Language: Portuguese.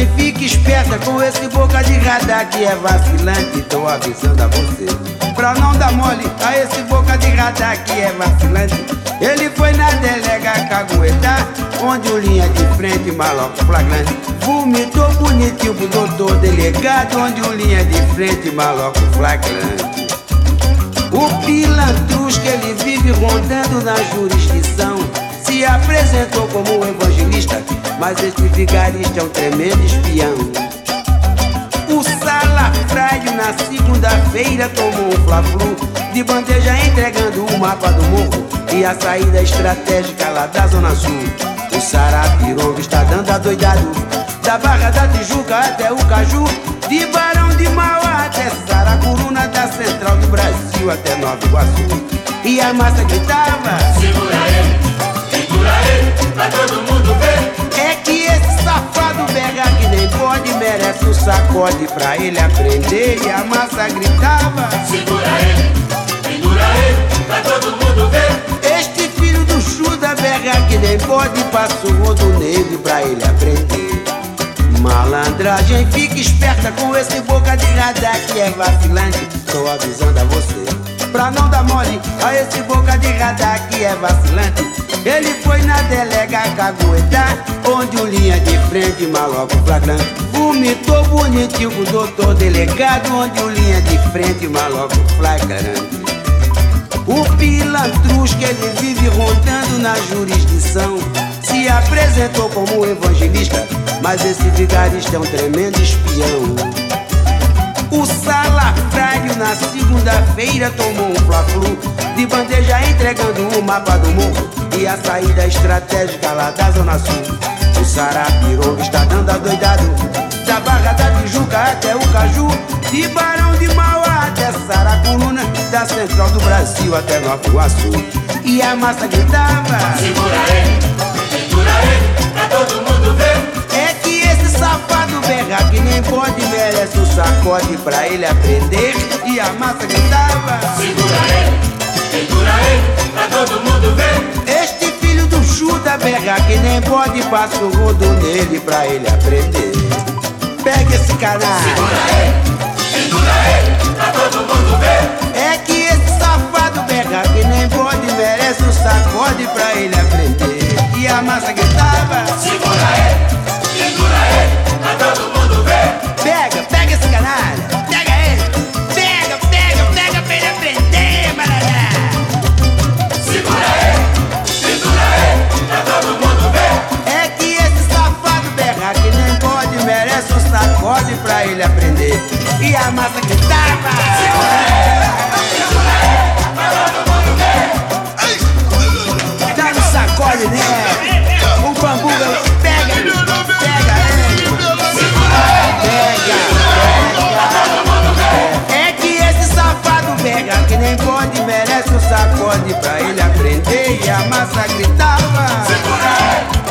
malandragem, fique esperta com esse boca de radar que é vacilante. Tô avisando a você, pra não dar mole a esse boca de radar que é vacilante. Ele foi na delega caguetar, onde o linha de frente maloca flagrante vomitou bonitinho pro doutor delegado, onde o linha de frente maloca flagrante. O pilantrusco ele vive rondando na jurisdição, se apresentou como um evangelista, mas este vigarista é um tremendo espião. O salafrário na segunda-feira tomou um fla-flu, de bandeja entregando o mapa do morro e a saída estratégica lá da Zona Sul. O Sarapironga está dando adoidado, da Barra da Tijuca até o Caju, de Barão de Mauá até Saracuruna, da Central do Brasil até Nova Iguaçu. E a massa gritava: segura ele, pra todo mundo ver. É que esse safado berra que nem pode, merece um sacode pra ele aprender. E a massa gritava: segura ele, pra todo mundo ver. Este filho do Chuda berra que nem pode, passa o rodo nele pra ele aprender. Malandragem, fique esperta com esse boca de radar que é vacilante. Tô avisando a você, pra não dar mole a esse boca de radar que é vacilante. Ele foi na delega caguetar, onde o linha de frente maloca flagrante vomitou bonitinho pro doutor delegado, onde o linha de frente maloca flagrante. O pilantrusco ele vive rondando na jurisdição, se apresentou como evangelista, mas esse vigarista é um tremendo espião. O salafrário na segunda-feira tomou um fla-flu, de bandeja entregando o mapa do morro e a saída estratégica lá da Zona Sul. O Sarapironga está dando adoidado, da Barra da Tijuca até o Caju, de Barão de Mauá até Saracuruna, da Central do Brasil até Nova Iguaçu. E a massa gritava: segura ele, pra todo mundo ver. É que esse safado berra que nem pode, merece um sacode pra ele aprender. E a massa gritava: segura ele, pra todo mundo ver. Este filho do Chuda berra que nem pode, passa o rodo nele pra ele aprender. Pega esse canalha, segura ele, pra todo mundo ver. é que esse safado berra que nem pode, merece um sacode pra ele aprender. E a massa gritava: segura ele, pra todo mundo ver. pega esse canalha, pega ele, pega pra ele aprender, barará. Segura ele, pra todo mundo ver. É que esse safado berra que nem pode, merece um sacode pra ele aprender. E a massa gritava: dá um sacode nele, o bambuga pega ele, pega. É que esse safado berra que nem pode, merece um sacode pra ele aprender. E a massa gritava: Segura ele,